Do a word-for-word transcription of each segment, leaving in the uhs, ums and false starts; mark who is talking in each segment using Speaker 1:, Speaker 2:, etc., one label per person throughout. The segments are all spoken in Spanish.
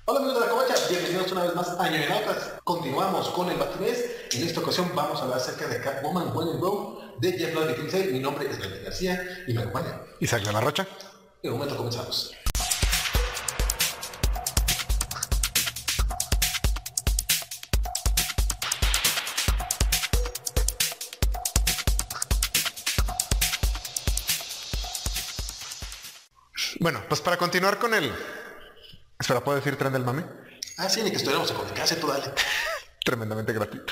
Speaker 1: Hola amigos de la Covacha, bienvenidos una vez más a Ñoñotas. Continuamos con el Batimés. En esta ocasión vamos a hablar acerca de Catwoman When in Rome de Jeff Loeb y Kinsey. Mi nombre es Daniel García y me acompaña
Speaker 2: Isaac de la Rocha.
Speaker 1: En un momento comenzamos.
Speaker 2: Bueno, pues para continuar con el... Espera, ¿puedo decir tren del mame?
Speaker 1: Ah, sí, ni que estuviéramos en Comunicase, tú dale.
Speaker 2: Tremendamente gratuito.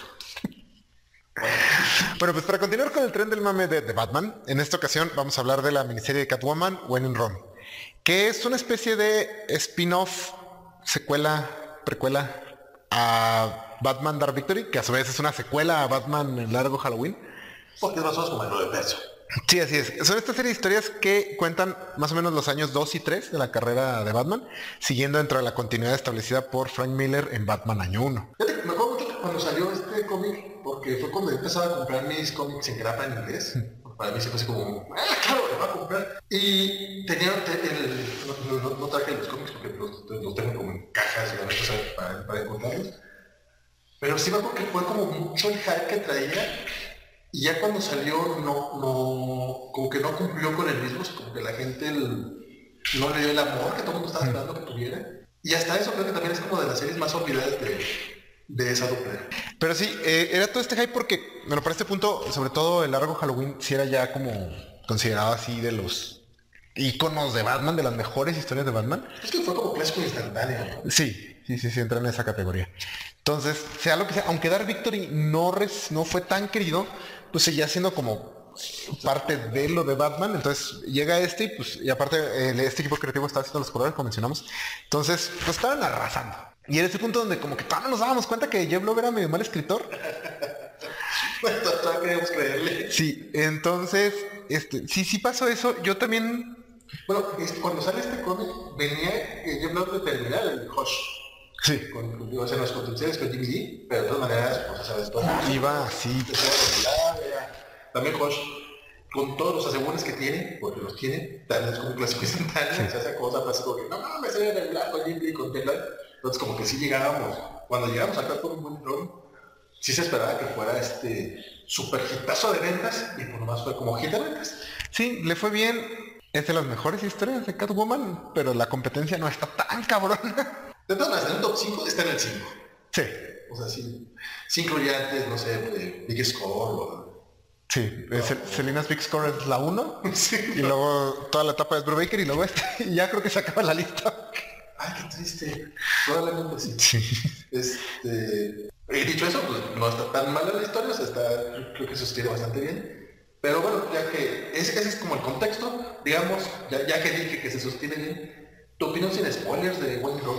Speaker 2: Bueno, pues para continuar con el tren del mame de, de Batman, en esta ocasión vamos a hablar de la miniserie de Catwoman, When in Rome, que es una especie de spin-off, secuela, precuela a Batman Dark Victory, que a su vez es una secuela a Batman El Largo Halloween.
Speaker 1: Porque es más o menos como el nueve verso.
Speaker 2: Sí, así es. Son esta serie de historias que cuentan más o menos los años dos y tres de la carrera de Batman, siguiendo dentro de la continuidad establecida por Frank Miller en Batman Año uno.
Speaker 1: Fíjate, me acuerdo mucho que cuando salió este cómic, porque fue cuando yo empezaba a comprar mis cómics en grapa en inglés. Para mí siempre así como, ah, claro, lo voy a comprar. Y tenía, te- el, no, no- no traje los cómics porque los, los tengo como en cajas y cosas para, para encontrarlos. Pero sí me acuerdo que fue como mucho el hype que traía. Y ya cuando salió, no, no, como que no cumplió con el mismo, o sea, como que la gente el- no le dio el amor que todo el mundo estaba esperando que tuviera. Y hasta eso creo que también es como de las series más olvidadas de, de esa dupla.
Speaker 2: Pero sí, eh, era todo este hype porque, bueno, para este punto, sobre todo El Largo Halloween, sí era ya como considerado así de los íconos de Batman, de las mejores historias de Batman.
Speaker 1: Es que fue como clásico instantáneo, ¿no?
Speaker 2: Sí, sí, sí, sí, entra en esa categoría. Entonces, sea lo que sea, aunque Dark Victory no, res- no fue tan querido, pues seguía siendo como parte de lo de Batman. Entonces llega este y pues, y aparte el- este equipo creativo estaba haciendo los colores, como mencionamos. Entonces, pues estaban arrasando. Y en ese punto donde como que todavía no nos dábamos cuenta que Jeff Loeb era medio mal escritor.
Speaker 1: Bueno, todavía queríamos creerle.
Speaker 2: Sí, entonces, este, sí, sí pasó eso. Yo también,
Speaker 1: Bueno, es- cuando sale este cómic, venía que yo no de terminar el Hush.
Speaker 2: sí,
Speaker 1: Con, con, digo, o sea, los potenciales con Jimmy D, pero de todas maneras, pues ya sabes, todo.
Speaker 2: iba así.
Speaker 1: También Hush, con todos los asegúnes que tiene, porque los tiene, tal vez como un clásico instantáneo, se hace cosa, pasa como que, no mames, se ve regular con Jimmy D, con Deadline. Entonces como que sí llegábamos, cuando llegamos acá con un buen rol, sí se esperaba que fuera este super hitazo de ventas, y por lo más fue como hit de ventas.
Speaker 2: Sí, le fue bien. Es de las mejores historias de Catwoman, pero la competencia no está tan cabrona.
Speaker 1: De todas maneras, en el top cinco está en el cinco.
Speaker 2: Sí,
Speaker 1: O sea, sí, sí incluye antes, no sé, de Big Score o...
Speaker 2: sí. No. Selena's Big Score es la uno.
Speaker 1: Sí,
Speaker 2: y
Speaker 1: no.
Speaker 2: luego toda la etapa de Brubaker y luego esta. Y ya creo que se acaba la lista.
Speaker 1: Ay, qué triste. Probablemente sí.
Speaker 2: Sí.
Speaker 1: Este, he dicho eso, pues no está tan mala la historia, o sea, está, creo que se sostiene bastante bien. Pero bueno, ya que ese, ese es como el contexto, digamos, ya, ya que dije que se sostiene bien, ¿tu opinión sin spoilers de Wayne Road?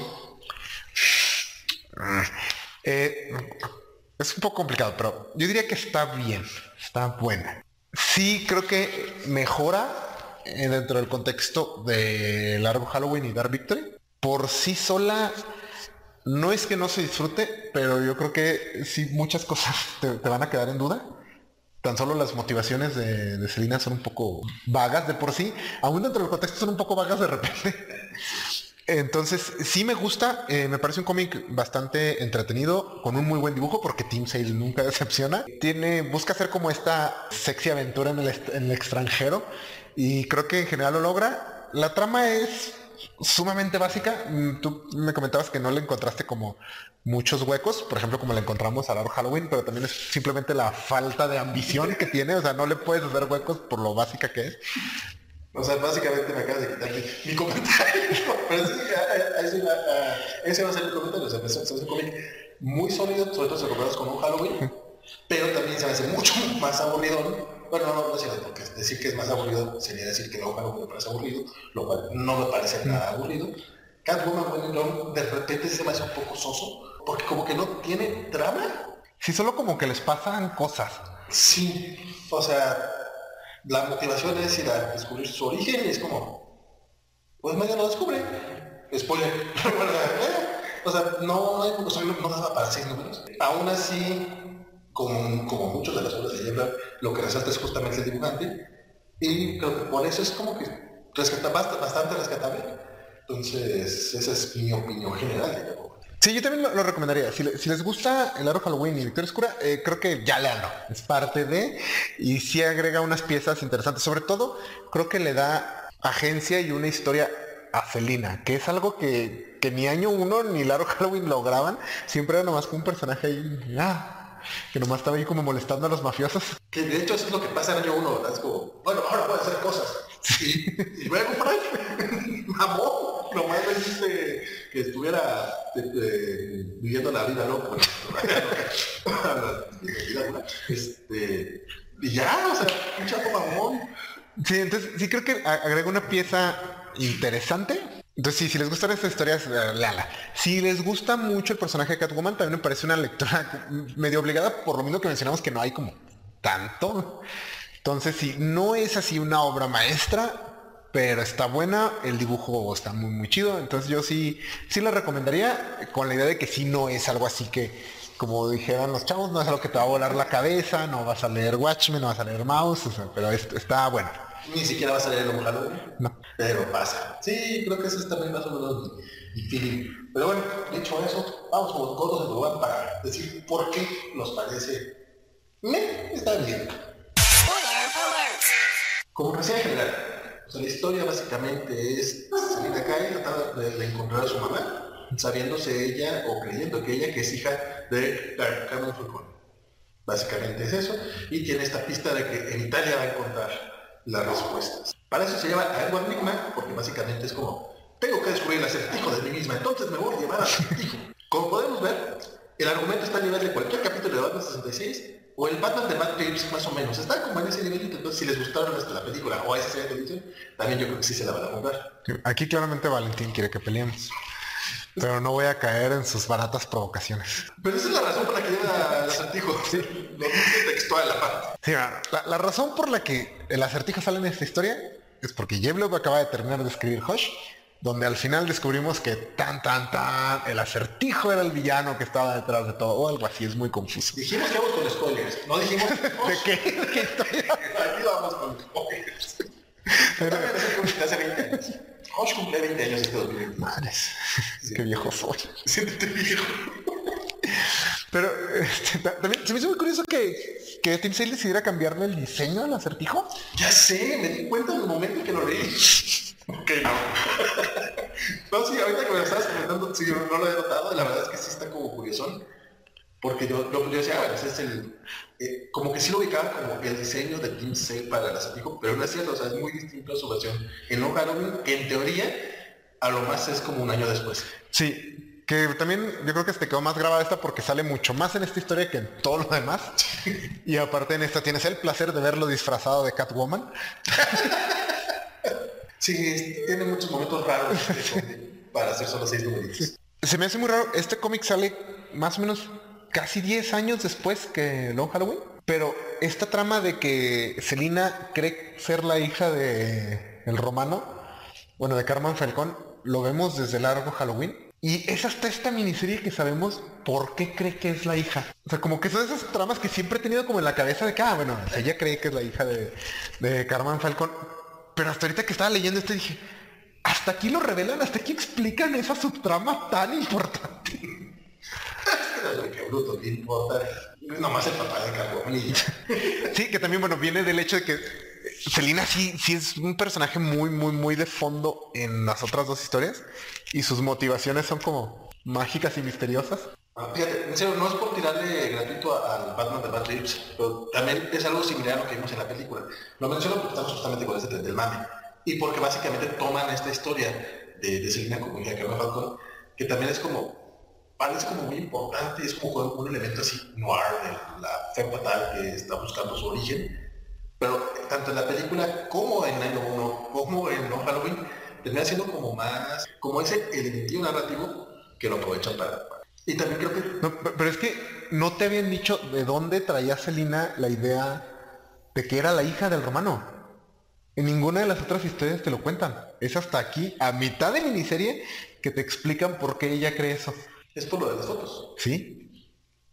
Speaker 2: Eh, es un poco complicado, pero yo diría que está bien, está buena. Sí, creo que mejora eh, dentro del contexto de Largo Halloween y Dark Victory. Por sí sola, no es que no se disfrute, pero yo creo que sí muchas cosas te, te van a quedar en duda. Tan solo las motivaciones de, de Selina son un poco vagas de por sí. Aún dentro del contexto son un poco vagas de repente. Entonces, sí me gusta. Eh, me parece un cómic bastante entretenido, con un muy buen dibujo, porque Tim Sale nunca decepciona. Tiene, busca hacer como esta sexy aventura en el, est- en el extranjero. Y creo que en general lo logra. La trama es sumamente básica. Mm, Tú me comentabas que no le encontraste como muchos huecos, por ejemplo, como le encontramos a Dark Halloween, pero también es simplemente la falta de ambición que tiene, o sea, no le puedes hacer huecos por lo básica que es.
Speaker 1: O sea, básicamente me acabas de quitar mi, mi comentario. Pero sí, a- a- a ese, a- a- ese va a ser el comentario. O sea, se hace un cómic muy sólido, sobre todo si lo comparas con un Halloween, pero también se me hace mucho más aburrido. ¿No? Bueno, no, no es cierto, porque decir que es más aburrido sería decir que no Halloween me parece aburrido, lo cual no me parece nada aburrido. Catwoman When in Rome de repente se me hace un poco soso, porque como que no tiene trama.
Speaker 2: Sí, solo como que les pasan cosas.
Speaker 1: Sí, o sea, la motivación es ir a descubrir su origen y es como, pues medio lo descubre. Spoiler. Bueno, eh, o sea, no, no, hay- o sea, no, no daba para seis números. Aún así, como, como muchas de las obras de Yebra, lo que resalta es justamente el dibujante. Y creo que por eso es como que rescata, bast- bastante rescatable. Entonces, esa es mi opinión general de Catwoman.
Speaker 2: Sí, yo también lo, lo recomendaría. Si, le- si les gusta el Aro Halloween y Victoria Oscura, eh, creo que ya leanlo. Es parte de... Y sí agrega unas piezas interesantes. Sobre todo, creo que le da agencia y una historia a Selina, que es algo que, que ni año uno ni el Aro Halloween lograban. Siempre era nomás como un personaje ahí... Ah, que nomás estaba ahí como molestando a los mafiosos.
Speaker 1: Que de hecho eso es lo que pasa en año uno, ¿verdad? Es como, bueno, ahora puedo hacer cosas. Y, y voy a comprar. Mamón. Nomás me dijiste que estuviera eh, eh, viviendo la vida loca. Bueno, la vida loca. Este, y ya, o sea, un chapo mamón.
Speaker 2: Sí, entonces sí creo que a- agrega una pieza interesante. Entonces sí, si les gustan estas historias, eh, léala. Si les gusta mucho el personaje de Catwoman, también me parece una lectura medio obligada, por lo mismo que mencionamos que no hay como tanto. Entonces sí, no es así una obra maestra, pero está buena, el dibujo está muy muy chido, entonces yo sí, sí la recomendaría con la idea de que sí no es algo así que, como dijeran los chavos, no es algo que te va a volar la cabeza, no vas a leer Watchmen, no vas a leer Mouse, o sea, pero es- está bueno.
Speaker 1: Ni siquiera va a salir el Halloween.
Speaker 2: No.
Speaker 1: Pero pasa. Sí, creo que ese es también más o menos mi, mi feeling. Pero bueno, dicho eso, vamos con los cortos de Boban para decir por qué nos parece. Me está bien. Como reseña general, o sea, la historia básicamente es Selina Kyle tratando de, de encontrar a su mamá, sabiéndose ella o creyendo que ella que es hija de Car- Carmen Falcone. Básicamente es eso, y tiene esta pista de que en Italia va a encontrar las respuestas. Para eso se llama a Edward Nygma, porque básicamente es como, tengo que descubrir el acertijo de mí misma, entonces me voy a llevar al acertijo. Como podemos ver, el argumento está a nivel de cualquier capítulo de Batman sesenta y seis, o el Batman de Matt Reeves más o menos. Está como en ese nivelito, entonces si les gustaron hasta la película o esa serie de televisión, también yo creo que sí se la van a comprar.
Speaker 2: Aquí claramente Valentín quiere que peleemos, pero no voy a caer en sus baratas provocaciones.
Speaker 1: Pero esa es la razón por la que lleva el acertijo. Sí. Lo dice textual aparte.
Speaker 2: Sí, la, la razón por la que el acertijo sale en esta historia es porque Jevlov acaba de terminar de escribir Hush, donde al final descubrimos que tan tan tan el acertijo era el villano que estaba detrás de todo o algo así, es muy confuso.
Speaker 1: Dijimos que vamos con spoilers, no dijimos
Speaker 2: ¿De qué? ¿De qué historia?
Speaker 1: Aquí vamos con spoilers. También es el cómic de hace veinte años. Hush cumple veinte años este dos mil veinte.
Speaker 2: Madres, qué viejo soy.
Speaker 1: Siéntete viejo.
Speaker 2: Pero este, ta- también se me hizo muy curioso que, que Tim Sale decidiera cambiarle el diseño al acertijo.
Speaker 1: Ya sé, me di cuenta en el momento en que lo leí. Ok, no. No, sí, ahorita que me lo estabas comentando, sí, yo no lo he notado, la verdad es que sí está como curiosón. Porque yo, yo, yo decía, bueno, ese es el... eh, como que sí lo ubicaba como el diseño de Tim Sale para el acertijo, pero no es cierto, o sea, es muy distinto a su versión en No Halloween, que en teoría a lo más es como un año después.
Speaker 2: Sí, que también yo creo que se te quedó más grabada esta porque sale mucho más en esta historia que en todo lo demás. Y aparte en esta tienes el placer de verlo disfrazado de Catwoman.
Speaker 1: Sí, es- tiene muchos momentos raros este cómic para hacer solo seis numeritos.
Speaker 2: Se me hace muy raro, este cómic sale más o menos casi diez años después que Long Halloween. Pero esta trama de que Selina cree ser la hija de el romano, bueno, de Carmen Falcón, lo vemos desde Largo Halloween. Y es hasta esta miniserie que sabemos por qué cree que es la hija. O sea, como que son esas tramas que siempre he tenido como en la cabeza de que, ah, bueno, ella cree que es la hija de, de Carmen Falcón. Pero hasta ahorita que estaba leyendo esto dije, hasta aquí lo revelan, hasta aquí explican esa subtrama tan importante.
Speaker 1: Pero qué bruto, qué importa. Es nomás el papá de Catwoman y ya.
Speaker 2: Sí, que también, bueno, viene del hecho de que Selina sí, sí es un personaje muy, muy, muy de fondo en las otras dos historias. Y sus motivaciones son como mágicas y misteriosas.
Speaker 1: Ah, fíjate, en serio, no es por tirarle gratuito a- al Batman de Matt Reeves, pero también es algo similar a lo que vimos en la película. Lo menciono porque estamos justamente con este tren del mame. Y porque básicamente toman esta historia de, de Selina como hija de Carmen Falcón, que también es como, parece como muy importante, es como un elemento así noir de la fe fatal que está buscando su origen. Pero tanto en la película como en Año uno, como en No Halloween, termina siendo como más, como ese elementillo narrativo que lo aprovechan para... para- Y también creo que...
Speaker 2: No, pe- pero es que no te habían dicho de dónde traía Selina la idea de que era la hija del romano. En ninguna de las otras historias te lo cuentan. Es hasta aquí, a mitad de miniserie, que te explican por qué ella cree eso.
Speaker 1: Es por lo de las fotos.
Speaker 2: ¿Sí?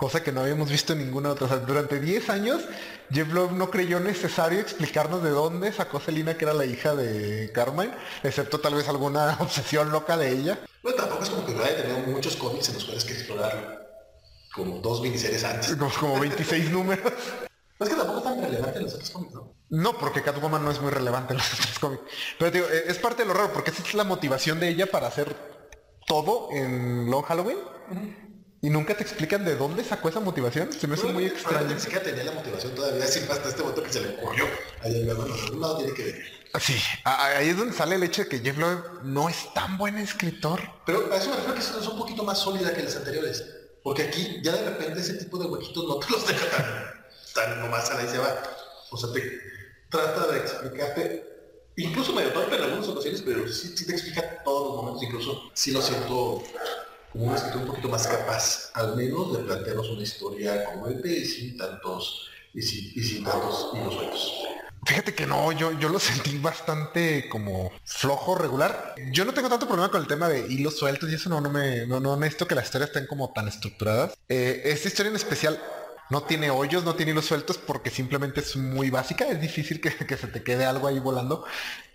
Speaker 2: cosa que no habíamos visto en ninguna otra. O sea, durante diez años, Jeff Loeb no creyó necesario explicarnos de dónde sacó Selina, que era la hija de Carmine, excepto tal vez alguna obsesión loca de ella.
Speaker 1: Bueno, tampoco es como que haya tenido muchos cómics en los cuales que explorarlo. Como dos miniseries antes.
Speaker 2: Como, como veintiséis números.
Speaker 1: No es que tampoco es tan relevante en los otros cómics, ¿no?
Speaker 2: No, porque Catwoman no es muy relevante en los otros cómics. Pero digo, es parte de lo raro, porque esa es la motivación de ella para hacer todo en Long Halloween. Uh-huh. Y nunca te explican de dónde sacó esa motivación. Se me hace muy extraño.
Speaker 1: Ni siquiera tenía la motivación todavía, así hasta este momento que se le ocurrió. Ahí no, no, no tiene que ver.
Speaker 2: Sí, ahí es donde sale el hecho de que Jeff Loeb no es tan buen escritor.
Speaker 1: Pero a eso me refiero que es un poquito más sólida que las anteriores. Porque aquí ya de repente ese tipo de huequitos no te los deja tan, tan nomás a la y se va. O sea, te trata de explicarte, incluso medio torpe en algunas ocasiones, pero sí, sí te explica todos los momentos, incluso sí lo siento como un escritor un poquito más capaz, al menos de plantearnos una historia coherente y sin tantos, y sin, y sin tantos hilos sueltos.
Speaker 2: Fíjate que no, yo, yo lo sentí bastante como flojo, regular. Yo no tengo tanto problema con el tema de hilos sueltos y eso no, no me, no, no necesito que las historias estén como tan estructuradas. Eh, esta historia en especial no tiene hoyos, no tiene hilos sueltos porque simplemente es muy básica, es difícil que, que se te quede algo ahí volando,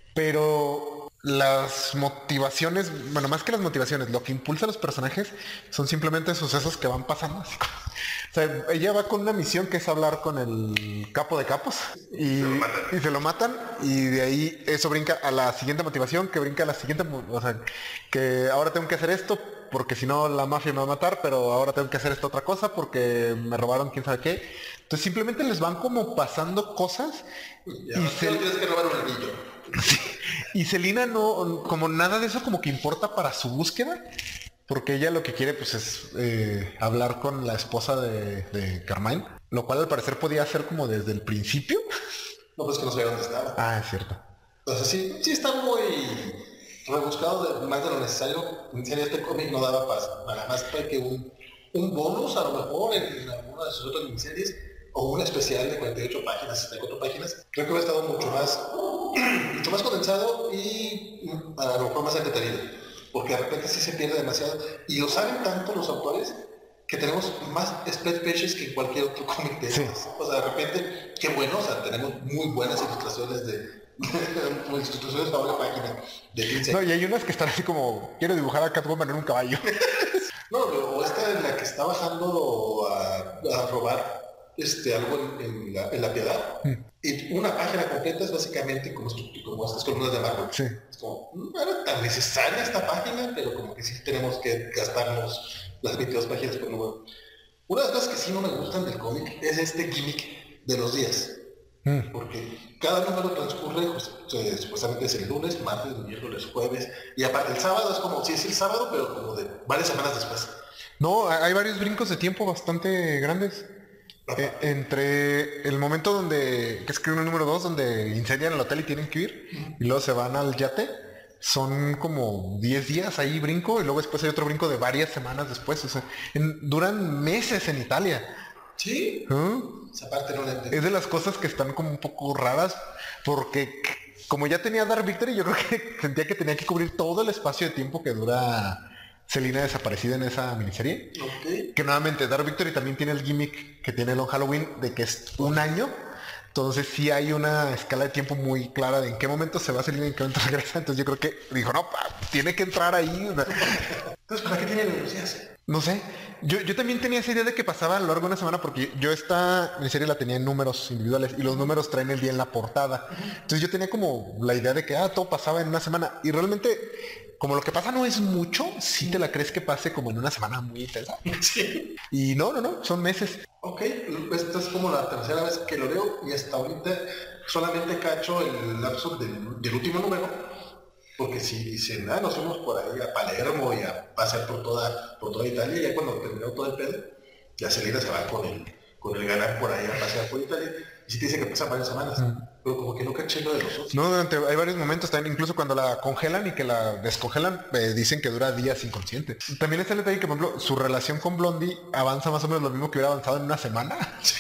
Speaker 2: pero las motivaciones, bueno, más que las motivaciones, lo que impulsa a los personajes son simplemente sucesos que van pasando así como... O sea, ella va con una misión que es hablar con el capo de capos y se, y se lo matan y de ahí eso brinca a la siguiente motivación, que brinca a la siguiente, o sea, que ahora tengo que hacer esto porque si no la mafia me va a matar, pero ahora tengo que hacer esta otra cosa porque me robaron quién sabe qué. Entonces simplemente les van como pasando cosas
Speaker 1: ya, y se... tienes que robar un anillo.
Speaker 2: Sí. Y Selina no, como nada de eso como que importa para su búsqueda. Porque ella lo que quiere pues es eh, hablar con la esposa de, de Carmine, lo cual al parecer podía hacer como desde el principio.
Speaker 1: No, pues que no sabía dónde estaba.
Speaker 2: Ah, es cierto.
Speaker 1: Entonces sí, sí está muy rebuscado, de, más de lo necesario. En serio, este cómic no daba para, para más para que un, un bonus a lo mejor en, en alguna de sus otras miniseries o un especial de cuarenta y ocho páginas, sesenta y cuatro páginas. Creo que hubiera estado mucho más, mucho más condensado y a lo mejor más entretenido. Porque de repente sí se pierde demasiado. Y lo saben tanto los autores que tenemos más spread pages que en cualquier otro cómic de ellos. Sí. O sea, de repente, qué bueno, o sea, tenemos muy buenas ilustraciones de... como ilustraciones para una página de quince.
Speaker 2: No, y hay unas que están así como, quiero dibujar a Catwoman en un caballo.
Speaker 1: No, o esta es la que está bajando a, a robar este, algo en, en, la, en la piedad. Mm. Y una página completa es básicamente como, como estas columnas de Marvel.
Speaker 2: Sí.
Speaker 1: Es como, no era tan necesaria esta página, pero como que sí tenemos que gastarnos las veintidós páginas por número. Una de las cosas que sí no me gustan del cómic es este gimmick de los días. Mm. Porque cada número transcurre, pues, eh, supuestamente es el lunes, martes, miércoles, jueves, y aparte el sábado es como, sí es el sábado, pero como de varias semanas después.
Speaker 2: No, hay varios brincos de tiempo bastante grandes. Eh, entre el momento donde, que es que el número dos, donde incendian el hotel y tienen que ir, uh-huh. y luego se van al yate, son como diez días ahí brinco, y luego después hay otro brinco de varias semanas después, o sea, en, duran meses en Italia.
Speaker 1: ¿Sí?
Speaker 2: ¿Mm?
Speaker 1: Esa parte no la entiendo.
Speaker 2: Es de las cosas que están como un poco raras, porque como ya tenía Dark Victory, yo creo que sentía que tenía que cubrir todo el espacio de tiempo que dura Selina desaparecida en esa miniserie.
Speaker 1: Okay.
Speaker 2: Que nuevamente Dark Victory también tiene el gimmick que tiene Long Halloween de que es un año. Entonces sí hay una escala de tiempo muy clara de en qué momento se va Selina y en qué momento regresa. Entonces yo creo que dijo, no, pa, tiene que entrar ahí.
Speaker 1: Entonces, ¿para qué tiene velocidades?
Speaker 2: No sé. Yo, yo también tenía esa idea de que pasaba a lo largo de una semana porque yo esta miniserie la tenía en números individuales y los números traen el día en la portada. Entonces yo tenía como la idea de que ah, todo pasaba en una semana. Y realmente, como lo que pasa no es mucho, sí te la crees que pase como en una semana muy intensa.
Speaker 1: Sí.
Speaker 2: Y no, no, no, son meses.
Speaker 1: Ok, esta es como la tercera vez que lo leo y hasta ahorita solamente cacho el lapso del, del último número. Porque si dicen, ah, nos fuimos por ahí a Palermo y a pasear por toda, por toda Italia, ya cuando terminó todo el pedo, ya Selina se va con el, con el galán por ahí a pasear por Italia. Y si te dice que pasan varias semanas, mm. pero como que nunca checo de los otros.
Speaker 2: No, durante, hay varios momentos también, incluso cuando la congelan y que la descongelan, eh, dicen que dura días inconsciente. También está el detalle que, por ejemplo, su relación con Blondie avanza más o menos lo mismo que hubiera avanzado en una semana.
Speaker 1: Sí.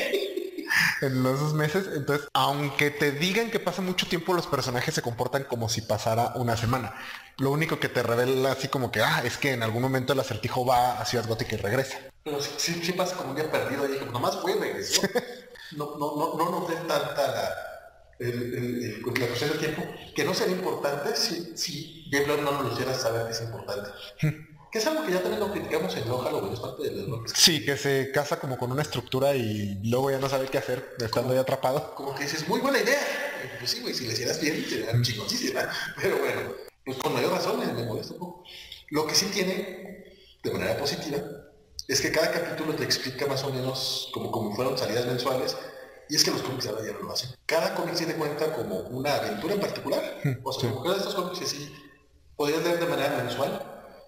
Speaker 2: En los dos meses, entonces, aunque te digan que pasa mucho tiempo, los personajes se comportan como si pasara una semana. Lo único que te revela así como que, ah, es que en algún momento el Acertijo va a Ciudad Gótica y regresa.
Speaker 1: Pero sí, sí, sí pasa como un día perdido ahí, que nomás fue y regresó. No, no, no, no noté tanta la, el, el, el, la cuestión del tiempo, que no sería importante si, si Jeff Loeb no nos lo hiciera saber que es importante. Que es algo que ya también lo criticamos en Long Halloween, es parte del error.
Speaker 2: Sí, que se casa como con una estructura y luego ya no sabe qué hacer, estando
Speaker 1: como,
Speaker 2: ahí atrapado.
Speaker 1: Como que dices, muy buena idea. Pues sí, güey, si le hicieras bien, sería chingoncísima. Pero bueno, pues con mayor razón me, me molesta un poco. Lo que sí tiene, de manera positiva, es que cada capítulo te explica más o menos como, como fueron salidas mensuales, y es que los cómics ahora ya no lo hacen. Cada cómic se te cuenta como una aventura en particular, o sea, sí. Como cada de estos cómics así, podías leer de manera mensual,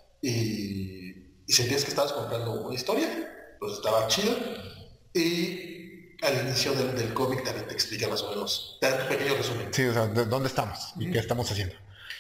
Speaker 1: y, y sentías que estabas comprando una historia, pues estaba chido, y al inicio del, del cómic también te explica más o menos, te da un pequeño resumen.
Speaker 2: Sí, o sea, ¿de dónde estamos y mm. qué estamos haciendo?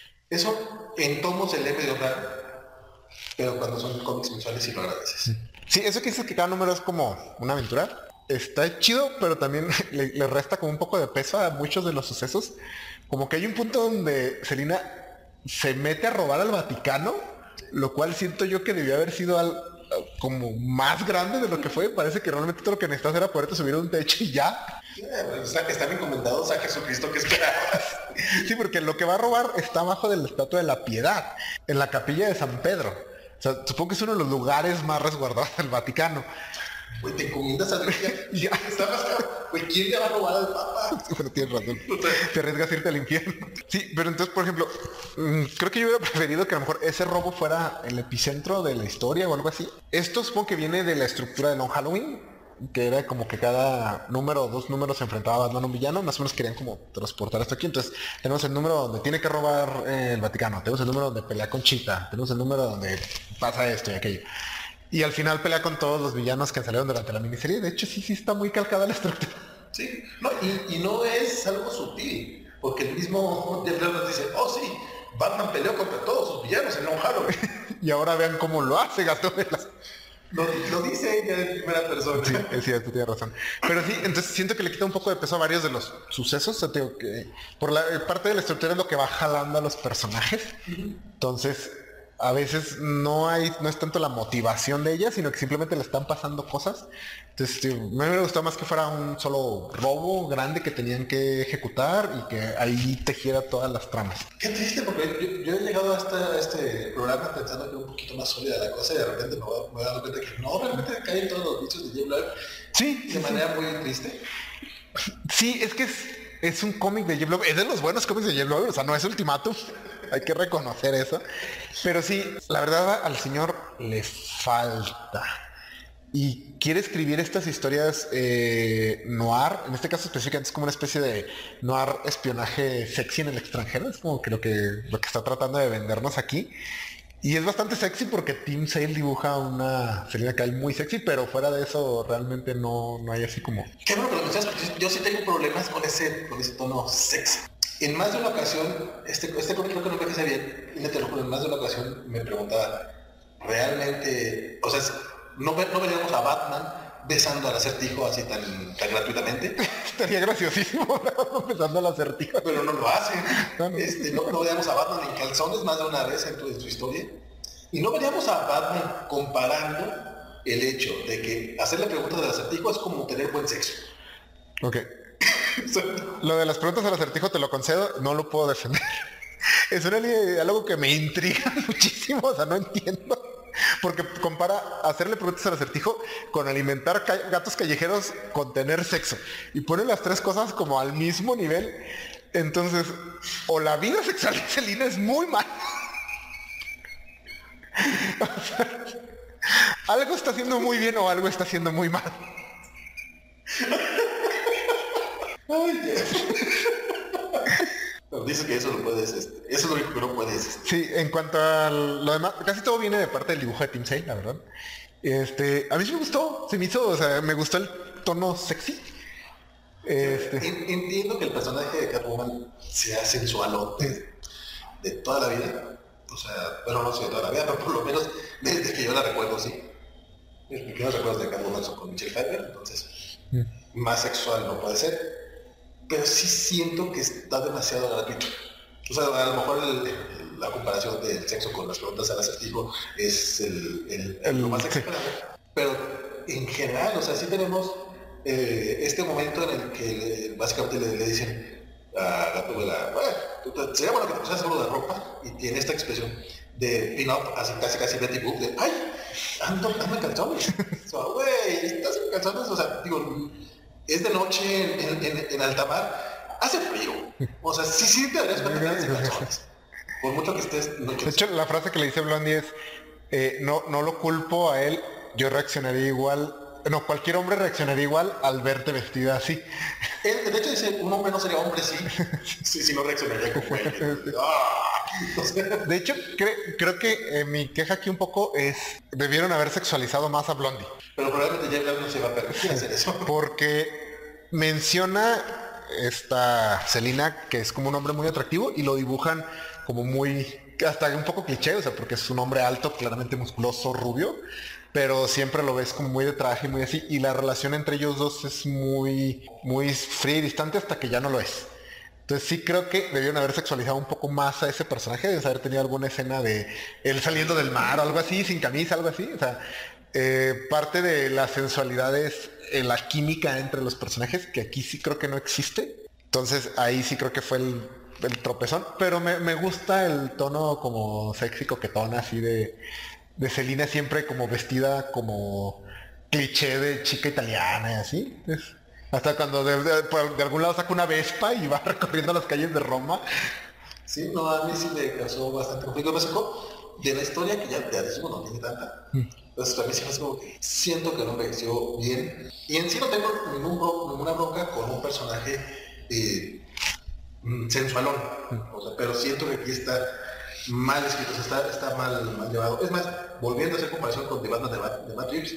Speaker 1: Eso en tomos se lee medio raro, pero cuando son cómics mensuales sí lo agradeces.
Speaker 2: Sí, eso que dices que cada número es como una aventura, está chido, pero también le, le resta como un poco de peso a muchos de los sucesos. Como que hay un punto donde Selina se mete a robar al Vaticano, lo cual siento yo que debió haber sido al, como más grande de lo que fue. Parece que realmente todo lo que necesitas era poderte subir a un techo y ya.
Speaker 1: Yeah, o sea, que están encomendados a Jesucristo que esperabas.
Speaker 2: Sí, porque lo que va a robar está abajo de la Estatua de la Piedad, en la capilla de San Pedro. O sea, supongo que es uno de los lugares más resguardados del Vaticano.
Speaker 1: Güey, te encomiendas a Dios. Ya, está más caro. Güey, ¿quién le va a robar al Papa?
Speaker 2: Sí, pero tienes razón. Te arriesgas a irte al infierno. Sí, pero entonces, por ejemplo, creo que yo hubiera preferido que a lo mejor ese robo fuera el epicentro de la historia o algo así. Esto supongo que viene de la estructura de Long Halloween, que era como que cada número o dos números se enfrentaba a Batman a un villano, más o menos querían como transportar esto aquí. Entonces tenemos el número donde tiene que robar eh, el Vaticano, tenemos el número donde pelea con Cheetah, tenemos el número donde pasa esto y aquello. Y al final pelea con todos los villanos que salieron durante la miniserie. De hecho, sí, sí está muy calcada la estructura.
Speaker 1: Sí, no, y, y no es algo sutil, porque el mismo Jeff Loeb nos dice, oh sí, Batman peleó contra todos sus villanos en Long Halloween.
Speaker 2: Y ahora vean cómo lo hace Gatúbela.
Speaker 1: Lo, lo dice ella en primera persona.
Speaker 2: Sí, es cierto, tienes razón. Pero sí, entonces siento que le quita un poco de peso a varios de los sucesos. O sea, digo que por la parte de la estructura es lo que va jalando a los personajes. Uh-huh. Entonces, a veces no hay, no es tanto la motivación de ella, sino que simplemente le están pasando cosas. Entonces, tío, a mí me gustó más que fuera un solo robo grande que tenían que ejecutar y que ahí tejiera todas las tramas.
Speaker 1: Qué triste, porque yo, yo he llegado a este, a este programa pensando que era un poquito más sólida la cosa y de repente me voy, me voy a dar cuenta que no, realmente caen todos los bichos de Jeff Loeb.
Speaker 2: Sí.
Speaker 1: De manera muy triste.
Speaker 2: Sí, es que es, es un cómic de Jeff Loeb, es de los buenos cómics de Jeff Loeb, o sea, no es Ultimátum. Hay que reconocer eso. Pero sí, la verdad al señor le falta. Y quiere escribir estas historias eh, noir, en este caso específicamente es como una especie de noir espionaje sexy en el extranjero. Es como que lo que, lo que está tratando de vendernos aquí. Y es bastante sexy porque Tim Sale dibuja una Selina Kyle muy sexy, pero fuera de eso realmente no, no hay así como...
Speaker 1: Qué bueno que lo mencionas, porque yo sí tengo problemas con ese, con ese tono sexy. En más de una ocasión, este, este cómic creo que no me quise bien, y te lo juro, en más de una ocasión me preguntaba, ¿realmente, o sea, no, no veríamos a Batman besando al Acertijo así tan, tan gratuitamente?
Speaker 2: Estaría graciosísimo, ¿no? Besando al Acertijo.
Speaker 1: Pero no lo hacen. No, no. Este, no, no veríamos a Batman en calzones más de una vez en, tu, en su historia. Y no veríamos a Batman comparando el hecho de que hacerle preguntas al Acertijo es como tener buen sexo.
Speaker 2: Ok. Lo de las preguntas al Acertijo te lo concedo, no lo puedo defender. Es una línea de diálogo que me intriga muchísimo, o sea, no entiendo. Porque compara hacerle preguntas al Acertijo con alimentar ca- gatos callejeros con tener sexo. Y pone las tres cosas como al mismo nivel. Entonces, o la vida sexual de Selina es muy mala. O sea, algo está haciendo muy bien o algo está haciendo muy mal.
Speaker 1: Ay, Dios. Pero dice que eso lo puedes, este, eso es lo único que no puedes. Este.
Speaker 2: Sí, en cuanto a lo demás, casi todo viene de parte del dibujo de Tim Sale, la verdad. Este, a mí sí me gustó, se me hizo, o sea, me gustó el tono sexy. Este...
Speaker 1: Entiendo que el personaje de Catwoman sea sensualote de toda la vida. O sea, bueno, no sé de toda la vida, pero por lo menos desde que yo la recuerdo, sí. Mis primeros recuerdos de Catwoman son con Michelle Pfeiffer, entonces mm. más sexual no puede ser. Pero sí siento que está demasiado gratuito. O sea, a lo mejor el, el, la comparación del sexo con las preguntas al acertijo es el, el, el, lo más exagerado. Pero en general, o sea, sí tenemos eh, este momento en el que le, básicamente le, le dicen a Gatúbela, bueno, sería bueno que te pusieras algo de ropa, y tiene esta expresión de pin-up, así casi casi Betty Boop, de ¡ay! Ando, ando en calzones. O sea, güey, estás en calzones, o sea, digo, es de noche en, en, en alta mar, hace frío. O sea, sí, sí te darías cuenta que andas en calzones. Por mucho que estés... No, que
Speaker 2: de hecho, la frase que le dice Blondie es, eh, no, no lo culpo a él, yo reaccionaría igual, no, cualquier hombre reaccionaría igual al verte vestida así.
Speaker 1: Él, de hecho dice, un hombre no sería hombre sí, sí, sí no reaccionaría como él. ¡Ah! O sea,
Speaker 2: de hecho, cre creo que eh, mi queja aquí un poco es, debieron haber sexualizado más a Blondie.
Speaker 1: Pero probablemente Jay Black no se va a permitir hacer eso.
Speaker 2: Porque menciona esta Selina que es como un hombre muy atractivo y lo dibujan como muy, hasta un poco cliché, o sea, porque es un hombre alto, claramente musculoso, rubio, pero siempre lo ves como muy de traje, muy así, y la relación entre ellos dos es muy, muy fría y distante hasta que ya no lo es. Entonces sí creo que debieron haber sexualizado un poco más a ese personaje, debes haber tenido alguna escena de él saliendo del mar o algo así, sin camisa, algo así. O sea, eh, parte de la sensualidad es eh, la química entre los personajes, que aquí sí creo que no existe. Entonces ahí sí creo que fue el, el tropezón, pero me, me gusta el tono como sexy, coquetón, así de, de Selina siempre como vestida como cliché de chica italiana y así. Es, hasta cuando de, de, de algún lado saca una Vespa y va recorriendo las calles de Roma.
Speaker 1: Sí, no, a mí sí me causó bastante conflicto. Me sacó de la historia que ya, ya dijimos, no tiene tanta. Entonces a mí sí me como que siento que no envejeció bien. Y en sí no tengo ningún bro, ninguna bronca con un personaje eh, sensualón. O sea, pero siento que aquí está mal escrito, o sea, está, está mal, mal llevado. Es más, volviendo a hacer comparación con The Batman de Matt, de Matt Reeves,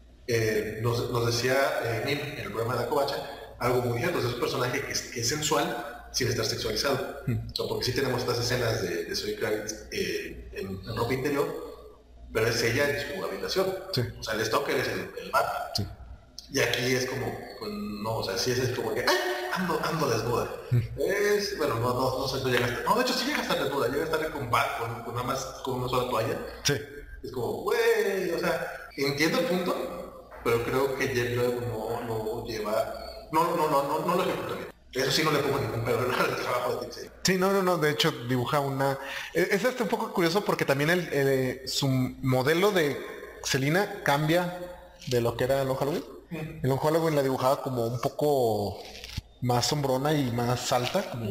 Speaker 1: Eh, nos, nos decía eh, Nim en el programa de la Covacha algo muy cierto, es un personaje que es, que es sensual sin estar sexualizado. Mm. O porque sí tenemos estas escenas de, de Zoe Kravitz eh, en, en ropa interior, pero es ella en su habitación. Sí. O sea, el stalker es el, el Batman. Sí. Y aquí es como, pues no, o sea, sí es, es como que, ¡ay! Ando, ando desnuda. Mm. Es, bueno, no, no, no sé, no llega a estar, no, de hecho sí llega a estar desnuda, llega a estar con, con, con nada más, con una sola toalla. Sí. Es como, güey, o sea, entiendo el punto, pero creo que Jeff Loeb no, no lleva, no, no, no, no, no lo ejecuta bien. Eso sí no le pongo ningún pero en el trabajo de Tim.
Speaker 2: Sí, no, no, no, de hecho dibuja una... Es hasta un poco curioso porque también el, el, su modelo de Selina cambia de lo que era Long Halloween. Mm. En Long Halloween la dibujaba como un poco más sombrona y más alta, como,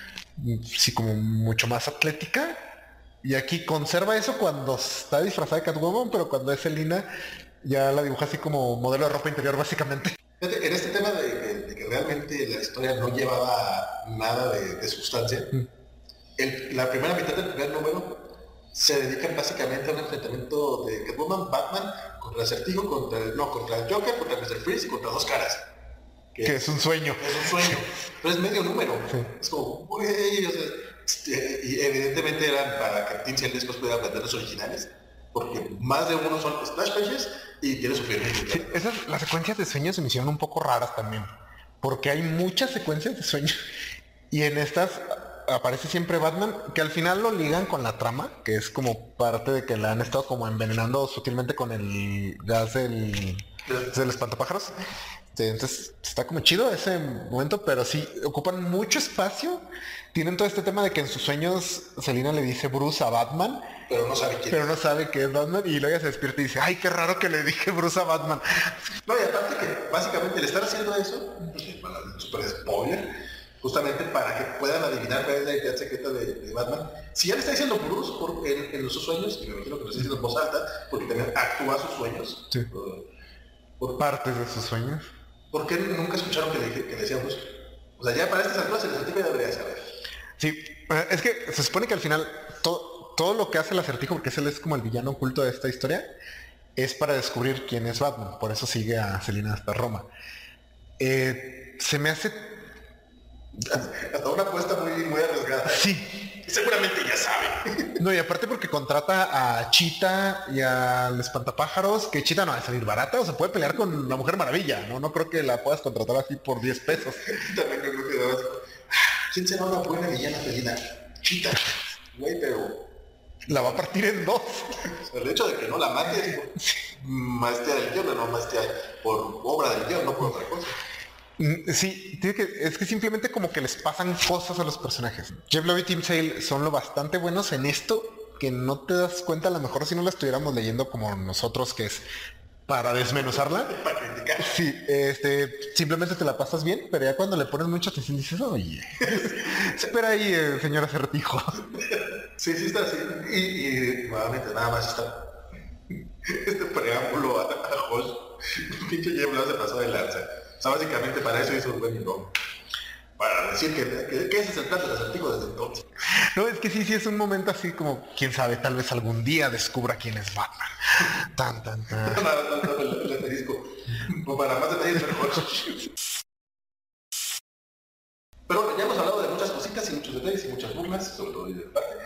Speaker 2: mm. sí, como mucho más atlética. Y aquí conserva eso cuando está disfrazada de Catwoman, pero cuando es Selina ya la dibuja así como modelo de ropa interior básicamente.
Speaker 1: En este tema de, de, de que realmente la historia no llevaba nada de, de sustancia, mm. el, la primera mitad del primer número se dedican básicamente a un enfrentamiento de Catwoman, Batman, contra el Acertijo, contra el, no, contra el Joker, contra el mister Freeze y contra Dos Caras.
Speaker 2: Que, que es, es un sueño.
Speaker 1: Es un sueño, pero es medio número. Sí. Es como, güey, o sea, este, y evidentemente eran para que Tim Sale después pudiera vender los originales, porque más de uno son splash pages y tiene su firma.
Speaker 2: Sí, esas, las secuencias de sueños se me hicieron un poco raras también, porque hay muchas secuencias de sueños y en estas aparece siempre Batman, que al final lo ligan con la trama, que es como parte de que la han estado como envenenando sutilmente con el gas del, del espantapájaros. Entonces está como chido ese momento, pero sí ocupan mucho espacio. Tienen todo este tema de que en sus sueños Selina le dice Bruce a Batman,
Speaker 1: pero no sabe quién
Speaker 2: pero no sabe que es Batman, y luego ella se despierta y dice, ay, qué raro que le dije Bruce a Batman.
Speaker 1: No, y aparte que básicamente le están haciendo eso, bueno, super spoiler, justamente para que puedan adivinar cuál es la identidad secreta de, de Batman. Si ya le está diciendo Bruce por, en, en sus sueños, y me imagino que lo está diciendo en voz alta, porque también actúa sus sueños. Sí. Por,
Speaker 2: por partes de sus sueños.
Speaker 1: ¿Por qué nunca escucharon que le, que le decía Bruce? O sea, ya para estas alturas el acertijo ya debería saber.
Speaker 2: Sí, es que se supone que al final todo, todo lo que hace el acertijo, porque él es como el villano oculto de esta historia, es para descubrir quién es Batman. Por eso sigue a Selina hasta Roma. Eh, se me hace...
Speaker 1: Hasta una apuesta muy, muy arriesgada.
Speaker 2: Sí.
Speaker 1: Seguramente ya sabe.
Speaker 2: No, y aparte porque contrata a Cheetah y al Espantapájaros, que Cheetah no va a salir barata, o se puede pelear con la Mujer Maravilla, ¿no? No creo que la puedas contratar así por diez pesos.
Speaker 1: También creo que ¿quién será una buena villana Selina? chita, güey, pero
Speaker 2: la va a partir en dos.
Speaker 1: El hecho de que no la mate es por maestría del guión, no maestría por obra del guión, no por otra cosa.
Speaker 2: Sí, tiene que, es que simplemente como que les pasan cosas a los personajes. Jeff Loeb y Tim Sale son lo bastante buenos en esto que no te das cuenta, a lo mejor si no la estuviéramos leyendo como nosotros, que es para desmenuzarla.
Speaker 1: Para criticar.
Speaker 2: Sí, este, simplemente te la pasas bien, pero ya cuando le pones mucha atención dices, oye, espera ahí, eh, señor Acertijo.
Speaker 1: Sí, sí está así. Y, y nuevamente nada más está este preámbulo a, a Hosh. Pinche Jeff Loeb se pasó de lanza. O sea, básicamente para eso hizo un buen hilo. Para decir que, que, que ese es el plan del Acertijo desde entonces.
Speaker 2: No, es que sí, sí es un momento así como, quién sabe, tal vez algún día descubra quién es Batman. Tan, tan, tan.
Speaker 1: El asterisco. Para más detalles mejor. Pero bueno, ya hemos hablado de muchas cositas y muchos detalles y muchas burlas, sobre todo de parte.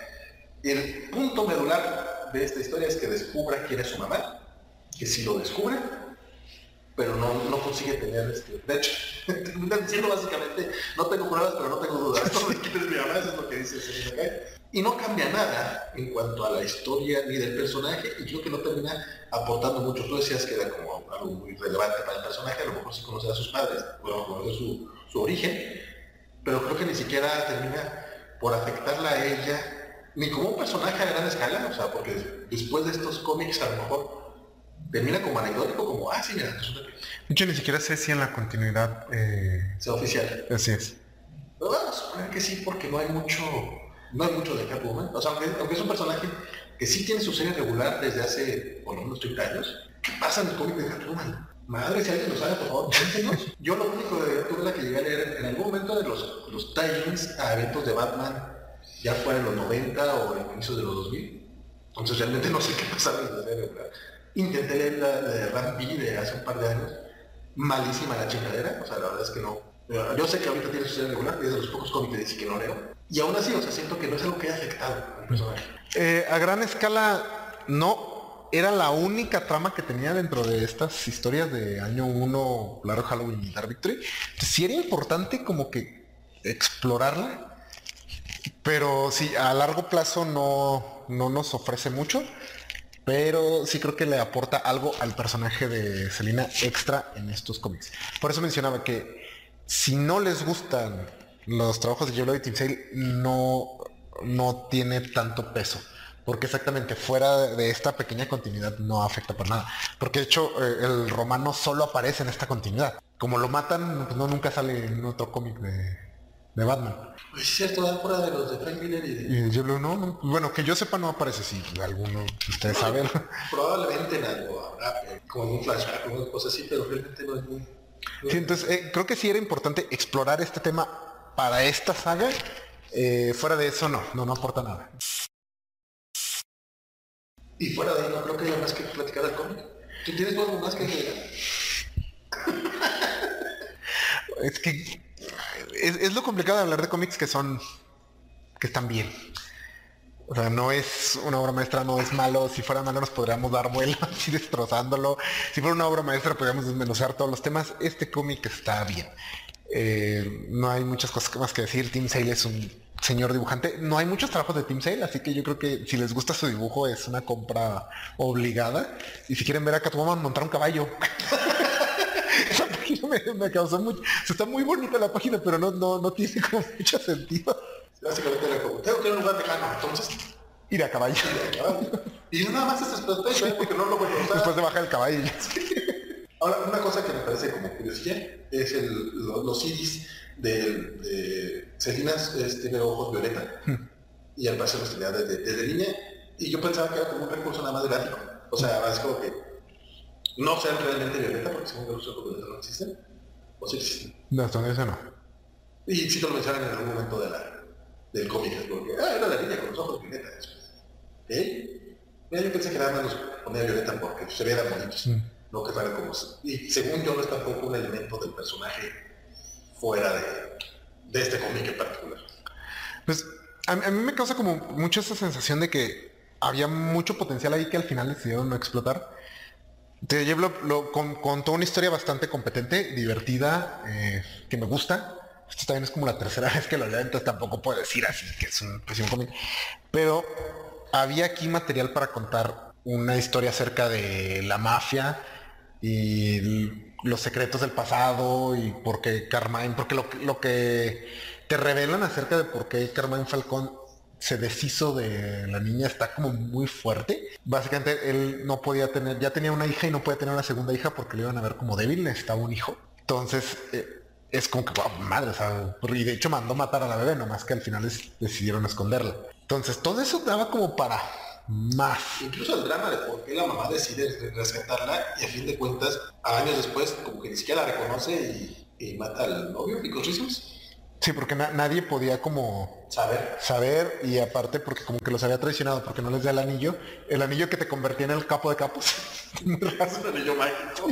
Speaker 1: El punto medular de esta historia es que descubra quién es su mamá, que sí lo descubre, pero no, no consigue tener este... De hecho, terminan diciendo básicamente, no tengo pruebas, pero no tengo dudas. Esto de quién es mi mamá, eso es lo que dice Selina Kyle. Y no cambia nada en cuanto a la historia ni del personaje, y creo que no termina aportando mucho. Tú decías que era como algo muy relevante para el personaje, a lo mejor sí conocer a sus padres, bueno, conocer su, su origen, pero creo que ni siquiera termina por afectarla a ella, ni como un personaje a gran escala, o sea, porque después de estos cómics a lo mejor termina como anecdótico, como, ah, sí, mira, resulta que...
Speaker 2: Yo ni siquiera sé si en la continuidad... Eh...
Speaker 1: sea oficial.
Speaker 2: Así es.
Speaker 1: Pero vamos a suponer que sí, porque no hay mucho... No hay mucho de Catwoman. O sea, aunque, aunque es un personaje que sí tiene su serie regular desde hace por lo menos treinta años, ¿qué pasa en el cómic de Catwoman? Madre, si alguien lo sabe, por favor, cuéntenos. Yo lo único de Gatúbela que llegué a leer en algún momento de los, los tie-ins a eventos de Batman, ya fuera en los noventa o en inicios de los dos mil. Entonces realmente no sé qué pasaba en la serie regular. Intenté leer la, la de Rambi de hace un par de años. Malísima la chingadera, o sea, la verdad es que no. Yo sé que ahorita tiene su serie regular, y es de los pocos cómics que dice que no leo. Y aún así, o sea, siento que no es algo que haya afectado al personaje.
Speaker 2: Eh, a gran escala, no. Era la única trama que tenía dentro de estas historias de año uno, Claro Halloween y Dark Victory. Sí era importante como que explorarla, pero sí, a largo plazo no, no nos ofrece mucho. Pero sí creo que le aporta algo al personaje de Selina extra en estos cómics. Por eso mencionaba que si no les gustan los trabajos de Jeff Loeb y Tim Sale, no, no tiene tanto peso. Porque exactamente fuera de esta pequeña continuidad no afecta por nada. Porque de hecho eh, el romano solo aparece en esta continuidad. Como lo matan, pues no, nunca sale en otro cómic de, de Batman.
Speaker 1: Pues es cierto, da fuera de los de Frank Miller y de...
Speaker 2: Y yo no, no, bueno, que yo sepa no aparece, si sí, alguno, ustedes no, saben.
Speaker 1: Probablemente en algo habrá, como en un flashback, como una cosa así, pero realmente no es muy...
Speaker 2: Sí, entonces eh, creo que sí era importante explorar este tema para esta saga. Eh, fuera de eso no, no, no aporta nada.
Speaker 1: Y fuera de ahí no creo que haya más que platicar del cómic. ¿Tú tienes algo más que agregar?
Speaker 2: Es que es, es lo complicado de hablar de cómics que son, que están bien. O sea, no es una obra maestra, no es malo. Si fuera malo nos podríamos dar vuelo así destrozándolo. Si fuera una obra maestra podríamos desmenuzar todos los temas. Este cómic está bien. Eh, no hay muchas cosas más que decir. Tim Sale es un señor dibujante. No hay muchos trabajos de Tim Sale, así que yo creo que si les gusta su dibujo es una compra obligada. Y si quieren ver a Catwoman montar un caballo. Esa página me, me causó mucho. O sea, está muy bonita la página, pero no, no, no tiene como mucho sentido.
Speaker 1: Básicamente era como, tengo que ir a un lugar lejano, entonces...
Speaker 2: Ir a caballo.
Speaker 1: Ir a caballo. Y nada más este es ¿eh? Porque no lo voy a usar.
Speaker 2: Después de bajar el caballo.
Speaker 1: Ahora, una cosa que me parece como curiosidad es el, los, los C Ds de, de Selina tiene ojos violeta. Hmm. Y al parecer los tenía desde, desde línea. Y yo pensaba que era como un recurso nada más gráfico. O sea, es como que no sean realmente violeta, porque según los ojos violetas no existen. ¿O sí existen?
Speaker 2: No, hasta eso no.
Speaker 1: Y sí te lo mencionan en algún momento de la... del cómic, porque, ah, era la niña con los ojos violeta después. ¿Eh? Mira, yo pensé que nada más los ponía violeta porque se veían bonitos, mm. no que fuera como... Y según yo no es tampoco un elemento del personaje fuera de, de este cómic en particular.
Speaker 2: Pues a, a mí me causa como mucho esa sensación de que había mucho potencial ahí que al final decidieron no explotar. Te llevo lo, lo, con, contó una historia bastante competente, divertida, eh, que me gusta. Esto también es como la tercera vez que lo leo, entonces tampoco puedo decir así que es un pésimo cómic. Pero había aquí material para contar una historia acerca de la mafia y los secretos del pasado y por qué Carmine, porque lo, lo que te revelan acerca de por qué Carmine Falcón se deshizo de la niña está como muy fuerte. Básicamente él no podía tener, ya tenía una hija y no podía tener una segunda hija porque le iban a ver como débil, necesitaba un hijo. Entonces eh, es como que, wow, madre, o sea, y de hecho mandó matar a la bebé, nomás que al final es, decidieron esconderla. Entonces todo eso daba como para más.
Speaker 1: Incluso el drama de por qué la mamá decide rescatarla y a fin de cuentas, años después, como que ni siquiera la reconoce y, y mata al novio, because reasons.
Speaker 2: Sí, porque na nadie podía como
Speaker 1: saber.
Speaker 2: saber y aparte porque como que los había traicionado porque no les da el anillo, el anillo que te convertía en el capo de capos.
Speaker 1: Es un anillo mágico.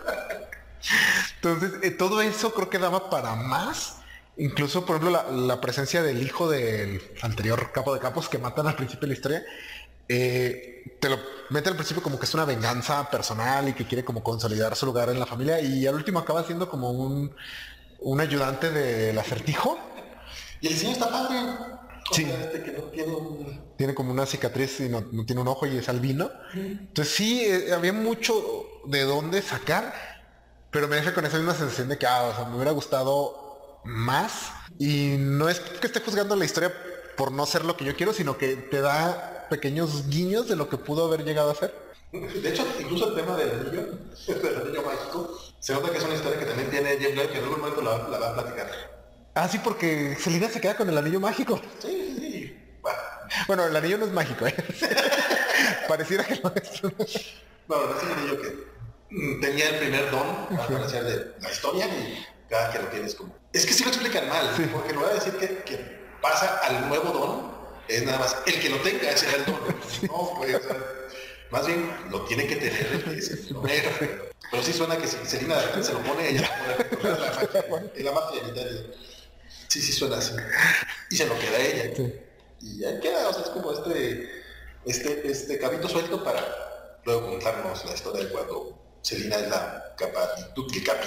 Speaker 2: Entonces, eh, todo eso creo que daba para más. Incluso, por ejemplo, la, la presencia del hijo del anterior capo de capos que matan al principio de la historia, eh, te lo mete al principio como que es una venganza personal y que quiere como consolidar su lugar en la familia y al último acaba siendo como un, un ayudante del Acertijo.
Speaker 1: Y el diseño está padre.
Speaker 2: Sí.
Speaker 1: Este que no tiene un...
Speaker 2: Tiene como una cicatriz y no, no tiene un ojo y es albino. Entonces sí, eh, había mucho de dónde sacar, pero me deja con esa misma sensación de que, ah, o sea, me hubiera gustado más. Y no es que esté juzgando la historia por no ser lo que yo quiero, sino que te da pequeños guiños de lo que pudo haber llegado a ser.
Speaker 1: De hecho, incluso el tema del anillo, del anillo mágico, se nota que es una historia que también tiene Jeff Black, que en algún momento la, la va a platicar.
Speaker 2: Ah, sí, porque Selina se queda con el anillo mágico.
Speaker 1: Sí, sí, sí. Bueno,
Speaker 2: bueno el anillo no es mágico, ¿eh? Pareciera que no es.
Speaker 1: Bueno, no es el anillo que mm, tenía el primer don para conocer de la historia y cada que lo tienes como... Es que sí lo explican mal, sí. Porque no voy a decir que, que pasa al nuevo don, es nada más el que lo tenga, ese era el don. Sí. No, pues, o sea, más bien lo tiene que tener el que es el donero. Pero, pero sí suena que si Selina de repente se lo pone, ella va a poder la magia, la magia en Italia. Sí, sí suena así. Y se lo queda ella. Sí. Y ahí queda, o sea, es como este, este, este cabito suelto para luego contarnos la historia de cuando Selina es la capa que capi.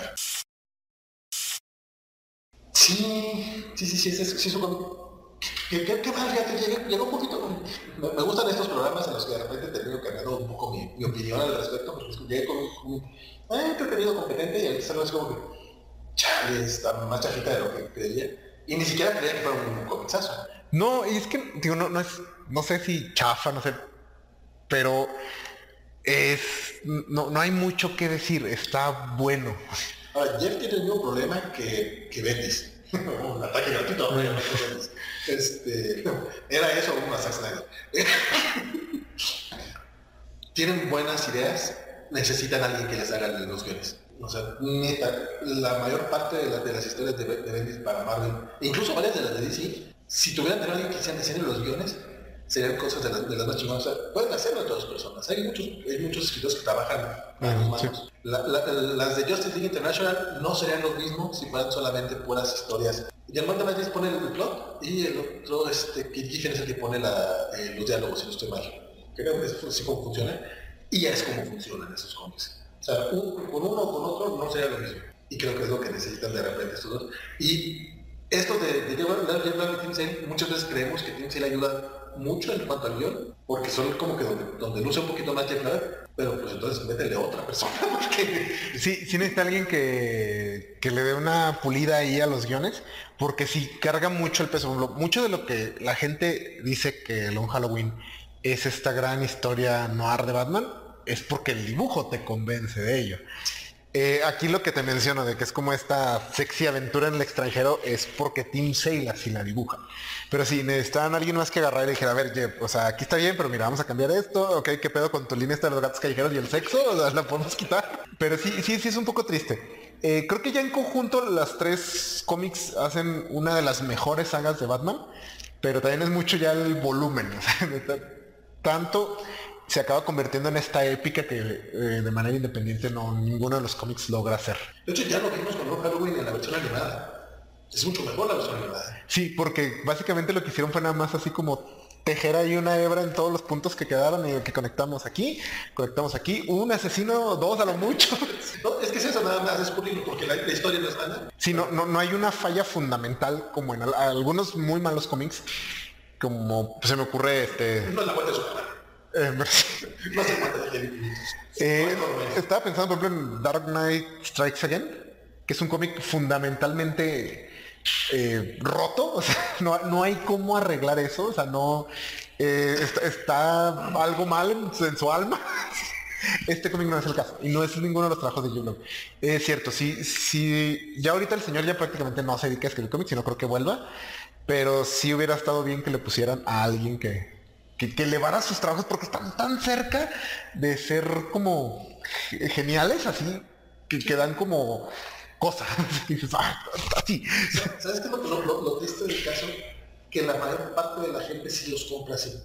Speaker 1: Sí, sí, sí, sí, sí, sí, sí, ¿Qué, qué, qué mal, fíjate, llegué, llegó un poquito. Me, me gustan estos programas en los que de repente termino cambiando un poco mi, mi opinión al respecto, porque llegué con un eh, entretenido, competente, y ahorita es como que, chale, está más chafita de lo que creía. Y ni siquiera creía que fuera un comicazo.
Speaker 2: No, y es que, digo, no, no es, no sé si chafa, no sé, pero es, no, no hay mucho que decir, está bueno.
Speaker 1: Ahora, Jeff tiene el mismo problema que, que Bendis. Un ataque gratuito a Bendis. Este, era eso o una Zack Snyder. Tienen buenas ideas, necesitan a alguien que les haga los guiones. O sea, neta, la mayor parte de, la, de las historias de, de Bendis para Marvel, incluso varias de las de D C, si tuvieran tener alguien que hicieran diseño los guiones, serían cosas de las, de las más chingonas. O sea, pueden hacerlo todas las personas. Hay muchos, hay muchos escritores que trabajan a los manos. Sí. La, la, las de Justice League International no serían lo mismo si fueran solamente puras historias. Y el Martin Mattis pone el plot y el otro, este, Pete Giffen es el que pone la, eh, los diálogos, si no estoy mal. Creo que es así como funciona. Y ya es como funcionan esos cómics. O sea, un, con uno o con otro no sería lo mismo. Y creo que es lo que necesitan de repente estos dos. Y esto de, de llevar a Tim Sale, muchas veces creemos que Tim Sale ayuda mucho en cuanto al guión, porque son como que donde, donde luce un poquito más Jeff Black, pero pues entonces métele a otra persona. Porque...
Speaker 2: Sí, sí necesita alguien que, que le dé una pulida ahí a los guiones, porque sí carga mucho el peso. Mucho de lo que la gente dice que Long Halloween es esta gran historia noir de Batman, es porque el dibujo te convence de ello. Eh, aquí lo que te menciono de que es como esta sexy aventura en el extranjero es porque Tim Sale así la dibuja. Pero si necesitaban a alguien más que agarrar y dijera, a ver, Jeff, o sea, aquí está bien, pero mira, vamos a cambiar esto, ok, ¿qué pedo con tu línea esta de los gatos callejeros y el sexo? O sea, la podemos quitar. Pero sí, sí, sí es un poco triste. Eh, creo que ya en conjunto las tres cómics hacen una de las mejores sagas de Batman, pero también es mucho ya el volumen, o sea, tanto... se acaba convirtiendo en esta épica que eh, de manera independiente no ninguno de los cómics logra hacer.
Speaker 1: De hecho ya lo vimos con Long Halloween en la versión animada. Es mucho mejor la versión animada.
Speaker 2: Sí, porque básicamente lo que hicieron fue nada más así como tejer ahí una hebra en todos los puntos que quedaron y que conectamos aquí, conectamos aquí, un asesino, dos a lo mucho.
Speaker 1: No, es que es eso, nada más descubrirlo, porque la, la historia no es mala.
Speaker 2: Sí, no, no, no hay una falla fundamental como en al- algunos muy malos cómics, como pues, se me ocurre este...
Speaker 1: No es la muerte de Superman.
Speaker 2: eh,
Speaker 1: No se mata de Kevin.
Speaker 2: eh, estaba pensando, por ejemplo, en Dark Knight Strikes Again, que es un cómic fundamentalmente eh, roto, o sea, no, no hay cómo arreglar eso, o sea, no eh, está, está algo mal en, su en su alma. Este cómic no es el caso, y no es ninguno de los trabajos de Joe. Es cierto, sí, sí, ya ahorita el señor ya prácticamente no se dedica a escribir cómics, sino creo que vuelva, pero sí hubiera estado bien que le pusieran a alguien que, que, que elevara sus trabajos, porque están tan cerca de ser como ge- geniales, así, que, que dan como cosas. Y dices, "Ah, así".
Speaker 1: ¿Sabes qué es lo, lo, lo, lo triste del caso? Que la mayor parte de la gente sí los compra así.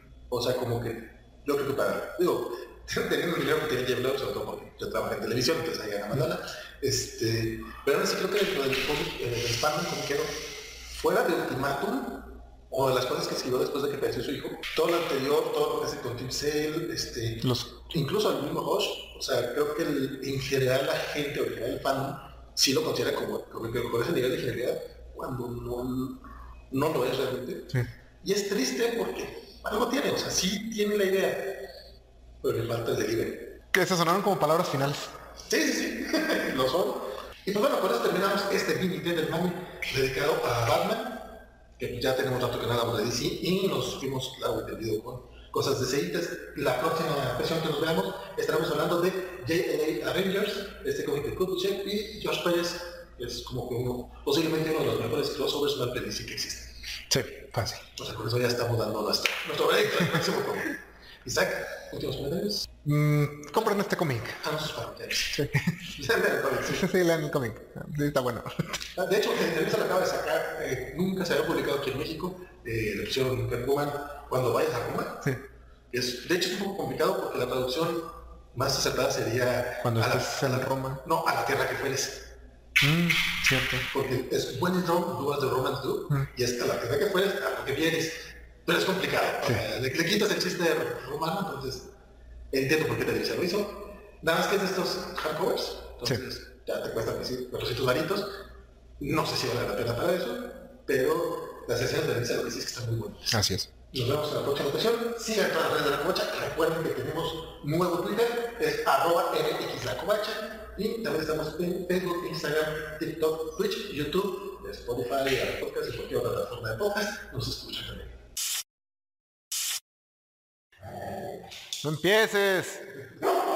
Speaker 1: O sea, como que yo creo que para, digo, teniendo el dinero que tiene Jeff Loeb, sobre todo porque yo trabajo en televisión, entonces ahí gana más lana, este, pero aún así creo que dentro del cómic, eh, del fandom comiquero, fuera de Ultimatum, o de las cosas que escribió después de que falleció su hijo, todo lo anterior, todo lo que hace con Tim Sale, este,
Speaker 2: Los-
Speaker 1: incluso el mismo Hosh, o sea, creo que el- en general la gente, o en general el fandom, sí lo considera como, como que por ese nivel de genialidad, cuando no, no lo es realmente.
Speaker 2: Sí.
Speaker 1: Y es triste porque algo tiene, o sea, sí tiene la idea, pero le falta el delivery.
Speaker 2: Que se sonaron como palabras finales.
Speaker 1: Sí, sí, sí, lo son. Y pues bueno, por eso terminamos este mini del mami dedicado a Batman, que ya tenemos rato que nada de D C, y nos fuimos largo y tendido con cosas de seitas. La próxima versión que nos veamos estaremos hablando de J L A Avengers, este cómic de Kubrick y Josh Pérez, que es como que uno, posiblemente uno de los mejores crossovers mal D C que existen.
Speaker 2: Sí, fácil.
Speaker 1: O sea, con eso ya estamos dando nuestro, nuestro veredicto al próximo cómic. Isaac, últimos comentarios.
Speaker 2: Mm, compren este cómic.
Speaker 1: A nuestros parroquianos.
Speaker 2: Sí.
Speaker 1: Ya lean el cómic, sí.
Speaker 2: Sí, lean el cómic. Sí, está bueno.
Speaker 1: De hecho, la entrevista la acaba de sacar, eh, nunca se había publicado aquí en México, eh, la opción Catwoman, cuando vayas a Roma.
Speaker 2: Sí.
Speaker 1: Es, de hecho, es un poco complicado porque la traducción más acertada sería...
Speaker 2: Cuando
Speaker 1: a la-
Speaker 2: estés en
Speaker 1: a la-
Speaker 2: Roma.
Speaker 1: No, a la tierra que fueres.
Speaker 2: Mm, cierto.
Speaker 1: Porque es when in Rome, do as the Romans do,
Speaker 2: Mm.
Speaker 1: y es a la tierra que fueres, a lo que vienes. Pero es complicado.
Speaker 2: Sí.
Speaker 1: O sea, le, le quitas el chiste romano, entonces entiendo por qué Televisa lo hizo. Nada más que es de estos hardcovers, entonces ya te cuestan cuatrocientos varitos. No sé si vale la pena para eso, pero las escenas de Televisa lo que sí es que están muy buenas.
Speaker 2: Así es.
Speaker 1: Nos vemos en la próxima ocasión. Sigan todas las redes de la Covacha. Recuerden que tenemos nuevo Twitter, es arroba mxlacovacha. Y también estamos en Facebook, Instagram, TikTok, Twitch, YouTube, Spotify, Apple Podcast y cualquier otra plataforma de podcast. Nos escuchan también.
Speaker 2: No empieces.